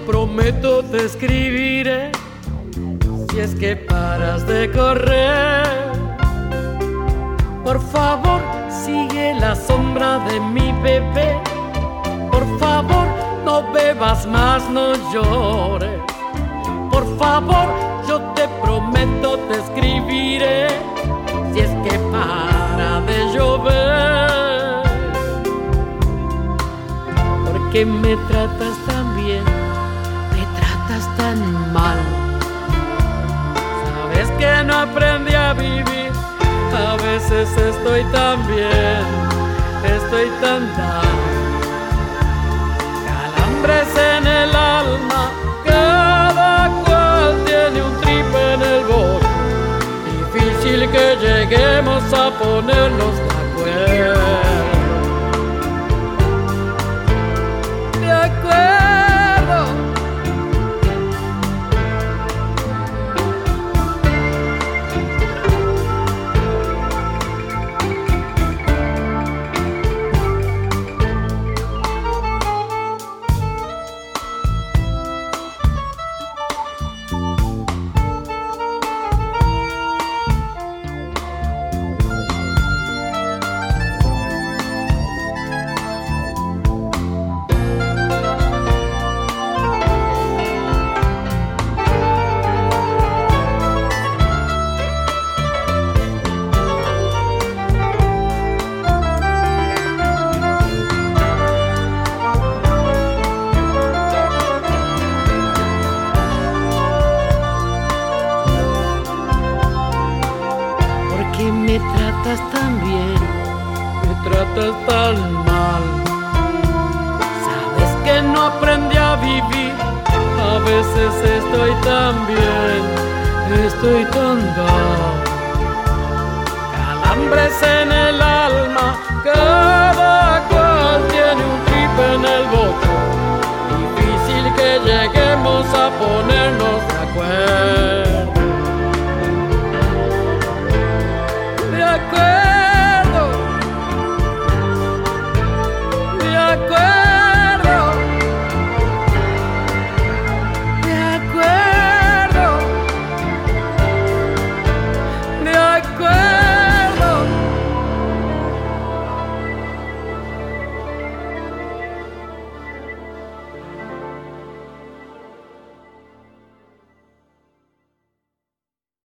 prometo te escribiré si es que paras de correr. Por favor, sigue la sombra de mi bebé. Por favor, no bebas más, no llores. Por favor, yo te prometo te escribiré si es que para de llover. ¿Por qué me tratas tan bien? ¿Me tratas tan mal? Sabes que no aprendí a vivir. A veces estoy tan bien, estoy tan down. Calambres en el alma, cada cual tiene un trip en el bote. Difícil que lleguemos a ponernos de acuerdo. De acuerdo. ¿Por qué me tratas tan bien? Me tratas tan mal. Sabes que no aprendí a vivir. A veces estoy tan bien, estoy tan down. Calambres en el alma, cada cual tiene un trip en el bote. Difícil que lleguemos a ponernos de acuerdo.